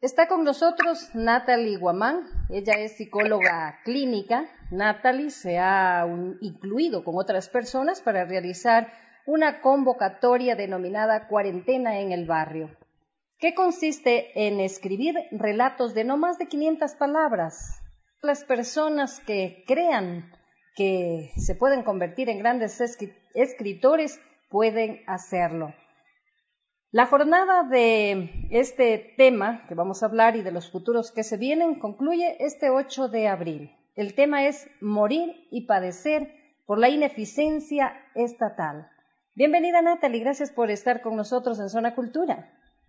Está con nosotros Natalie Guamán, ella es psicóloga clínica. Natalie se ha incluido con otras personas para realizar una convocatoria denominada Cuarentena en el Barrio, que consiste en escribir relatos de no más de 500 palabras. Las personas que crean que se pueden convertir en grandes escritores pueden hacerlo. La jornada de este tema que vamos a hablar y de los futuros que se vienen concluye este 8 de abril. El tema es morir y padecer por la ineficiencia estatal. Bienvenida, Natalie, gracias por estar con nosotros en Zona Cultura.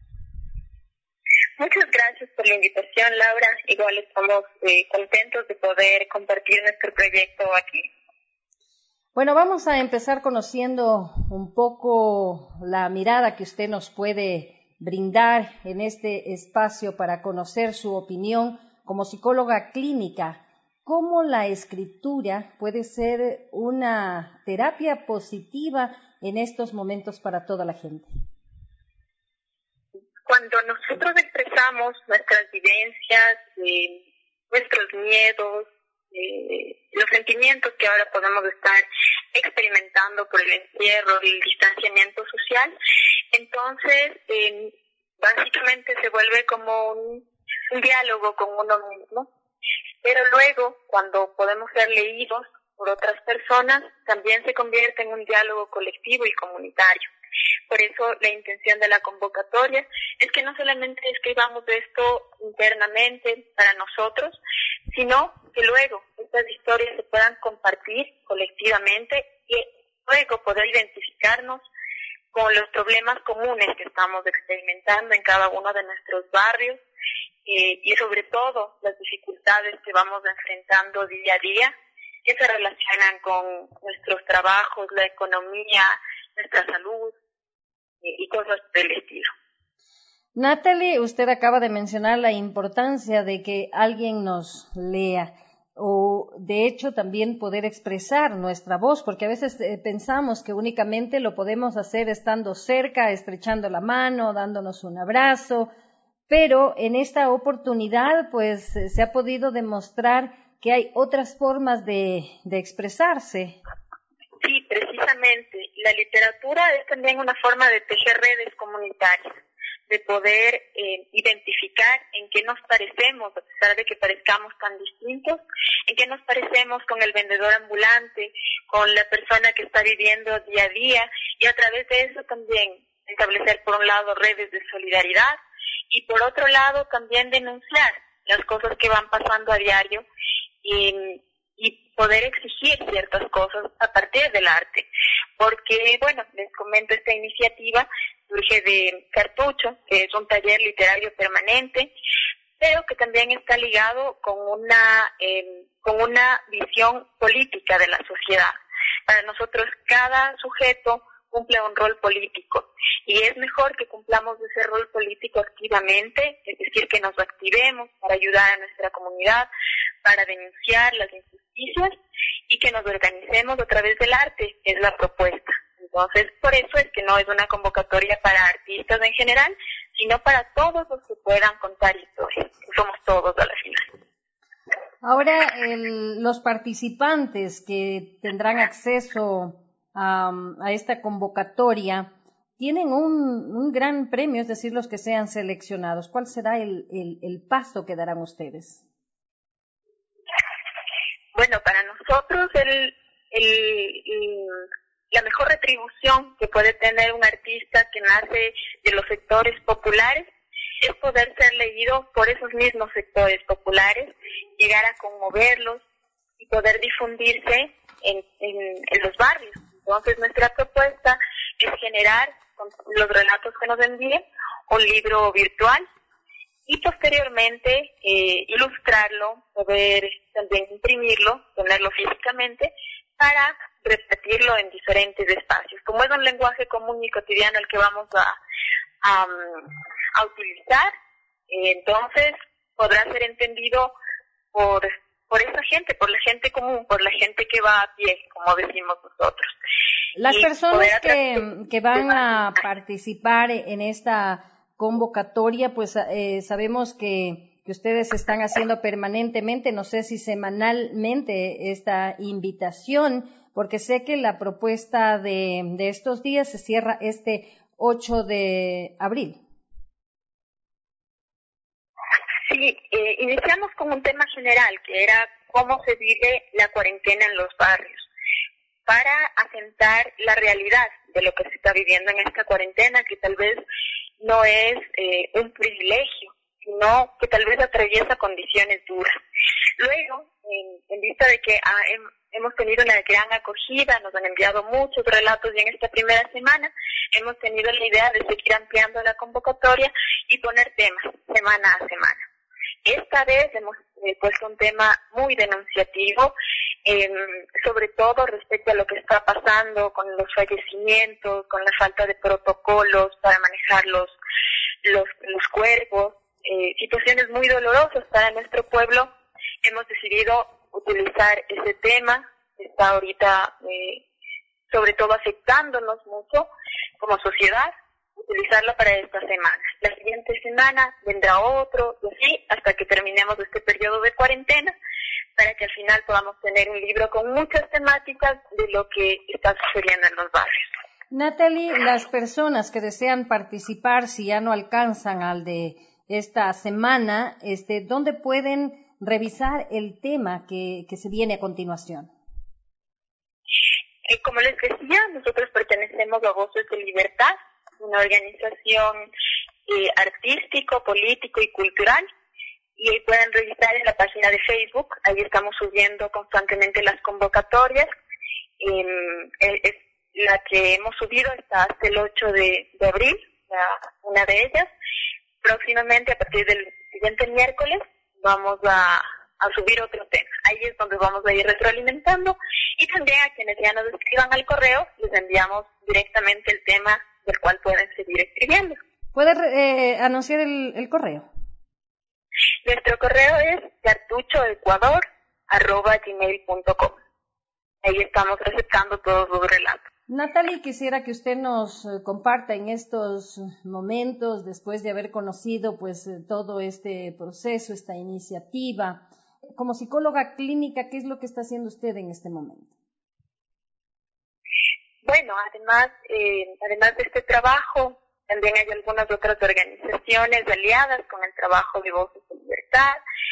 Muchas gracias por la invitación, Laura. Igual estamos contentos de poder compartir nuestro proyecto aquí. Bueno, vamos a empezar conociendo un poco la mirada que usted nos puede brindar en este espacio para conocer su opinión como psicóloga clínica. ¿Cómo la escritura puede ser una terapia positiva en estos momentos para toda la gente? Cuando nosotros expresamos nuestras vivencias, nuestros miedos, los sentimientos que ahora podemos estar experimentando por el encierro y el distanciamiento social, entonces básicamente se vuelve como un diálogo con uno mismo, pero luego cuando podemos ser leídos por otras personas también se convierte en un diálogo colectivo y comunitario. Por eso la intención de la convocatoria es que no solamente escribamos esto internamente para nosotros, sino que luego estas historias se puedan compartir colectivamente y luego poder identificarnos con los problemas comunes que estamos experimentando en cada uno de nuestros barrios y sobre todo las dificultades que vamos enfrentando día a día que se relacionan con nuestros trabajos, la economía, nuestra salud y cosas del estilo. Natalie, usted acaba de mencionar la importancia de que alguien nos lea o de hecho también poder expresar nuestra voz, porque a veces pensamos que únicamente lo podemos hacer estando cerca, estrechando la mano, dándonos un abrazo, pero en esta oportunidad pues se ha podido demostrar que hay otras formas de expresarse. Sí, precisamente. La literatura es también una forma de tejer redes comunitarias, de poder identificar en qué nos parecemos, a pesar de que parezcamos tan distintos, en qué nos parecemos con el vendedor ambulante, con la persona que está viviendo día a día, y a través de eso también establecer por un lado redes de solidaridad y por otro lado también denunciar las cosas que van pasando a diario y poder exigir ciertas cosas a partir del arte. Porque, bueno, les comento, esta iniciativa surge de Cartucho, que es un taller literario permanente, pero que también está ligado con una visión política de la sociedad. Para nosotros, cada sujeto cumple un rol político y es mejor que cumplamos ese rol político activamente, es decir, que nos activemos para ayudar a nuestra comunidad, para denunciar las injusticias y que nos organicemos a través del arte, es la propuesta. Entonces, por eso es que no es una convocatoria para artistas en general, sino para todos los que puedan contar historias, que somos todos a la final. Ahora, los participantes que tendrán acceso a esta convocatoria tienen un gran premio, es decir, los que sean seleccionados. ¿Cuál será el paso que darán ustedes? Bueno, para nosotros la mejor retribución que puede tener un artista que nace de los sectores populares es poder ser leído por esos mismos sectores populares, llegar a conmoverlos y poder difundirse en los barrios. Entonces, nuestra propuesta es generar, con los relatos que nos envíen, un libro virtual y posteriormente ilustrarlo, poder también imprimirlo, tenerlo físicamente, para repetirlo en diferentes espacios. Como es un lenguaje común y cotidiano el que vamos a utilizar, entonces podrá ser entendido por esa gente, por la gente común, por la gente que va a pie, como decimos nosotros. Las personas que van a participar en esta convocatoria, pues sabemos que ustedes están haciendo permanentemente, no sé si semanalmente, esta invitación, porque sé que la propuesta de estos días se cierra este 8 de abril. Sí, iniciamos con un tema general, que era cómo se vive la cuarentena en los barrios, para asentar la realidad de lo que se está viviendo en esta cuarentena, que tal vez no es un privilegio, sino que tal vez atraviesa condiciones duras. Luego, en vista de que hemos tenido una gran acogida, nos han enviado muchos relatos y en esta primera semana hemos tenido la idea de seguir ampliando la convocatoria y poner temas semana a semana. Esta vez hemos puesto un tema muy denunciativo, sobre todo respecto a lo que está pasando con los fallecimientos, con la falta de protocolos para manejar los cuerpos, situaciones muy dolorosas para nuestro pueblo. Hemos decidido utilizar ese tema, que está ahorita sobre todo afectándonos mucho como sociedad, utilizarlo para esta semana. La siguiente semana vendrá otro, y así hasta que terminemos este periodo de cuarentena, para que al final podamos tener un libro con muchas temáticas de lo que está sucediendo en los barrios. Natalie, las personas que desean participar, si ya no alcanzan al de esta semana, ¿dónde pueden revisar el tema que se viene a continuación? Como les decía, nosotros pertenecemos a Voces de Libertad, una organización artístico, político y cultural, y ahí pueden revisar en la página de Facebook. Ahí estamos subiendo constantemente las convocatorias. La que hemos subido está hasta el 8 de abril, una de ellas. Próximamente, a partir del siguiente miércoles, vamos a subir otro tema. Ahí es donde vamos a ir retroalimentando, y también a quienes ya nos escriban al correo les enviamos directamente el tema del cual pueden seguir escribiendo. ¿Puede anunciar el correo? Nuestro correo es cartuchoecuador@gmail.com. Ahí estamos aceptando todos los relatos. Natalie, quisiera que usted nos comparta en estos momentos, después de haber conocido pues todo este proceso, esta iniciativa, como psicóloga clínica, ¿qué es lo que está haciendo usted en este momento? Bueno, además de este trabajo, también hay algunas otras organizaciones aliadas con el trabajo de Voces de Libertad.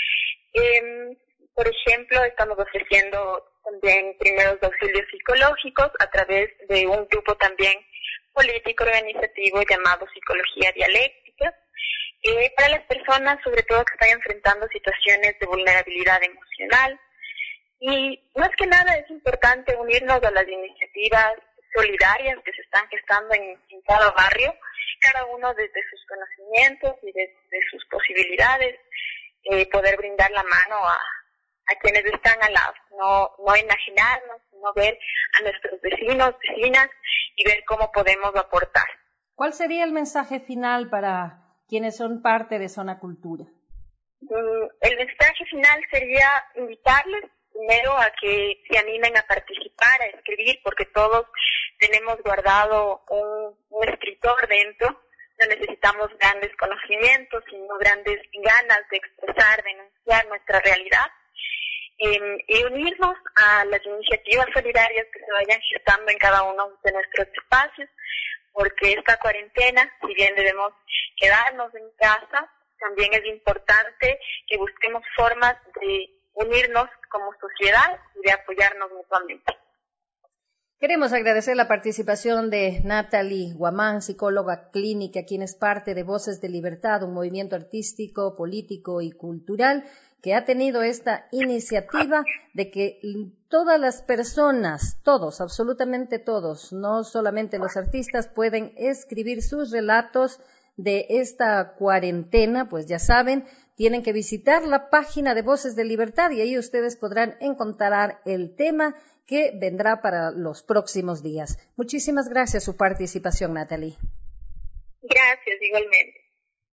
Por ejemplo, estamos ofreciendo también primeros auxilios psicológicos a través de un grupo también político organizativo llamado Psicología Dialéctica, para las personas sobre todo que están enfrentando situaciones de vulnerabilidad emocional. Y más que nada es importante unirnos a las iniciativas solidarias que se están gestando en cada barrio, cada uno desde sus conocimientos y desde sus posibilidades, poder brindar la mano a quienes están al lado, no enajenarnos, sino ver a nuestros vecinos, vecinas y ver cómo podemos aportar. ¿Cuál sería el mensaje final para quienes son parte de Zona Cultura? El mensaje final sería invitarles primero a que se animen a participar, a escribir, porque todos tenemos guardado un escritor dentro. No necesitamos grandes conocimientos, sino grandes ganas de expresar, denunciar nuestra realidad. Y unirnos a las iniciativas solidarias que se vayan gestando en cada uno de nuestros espacios, porque esta cuarentena, si bien debemos quedarnos en casa, también es importante que busquemos formas de unirnos como sociedad y de apoyarnos mutuamente. Queremos agradecer la participación de Natalie Guamán, psicóloga clínica, quien es parte de Voces de Libertad, un movimiento artístico, político y cultural que ha tenido esta iniciativa de que todas las personas, todos, absolutamente todos, no solamente los artistas, pueden escribir sus relatos de esta cuarentena. Pues ya saben, tienen que visitar la página de Voces de Libertad y ahí ustedes podrán encontrar el tema que vendrá para los próximos días. Muchísimas gracias por su participación, Natalie. Gracias, igualmente.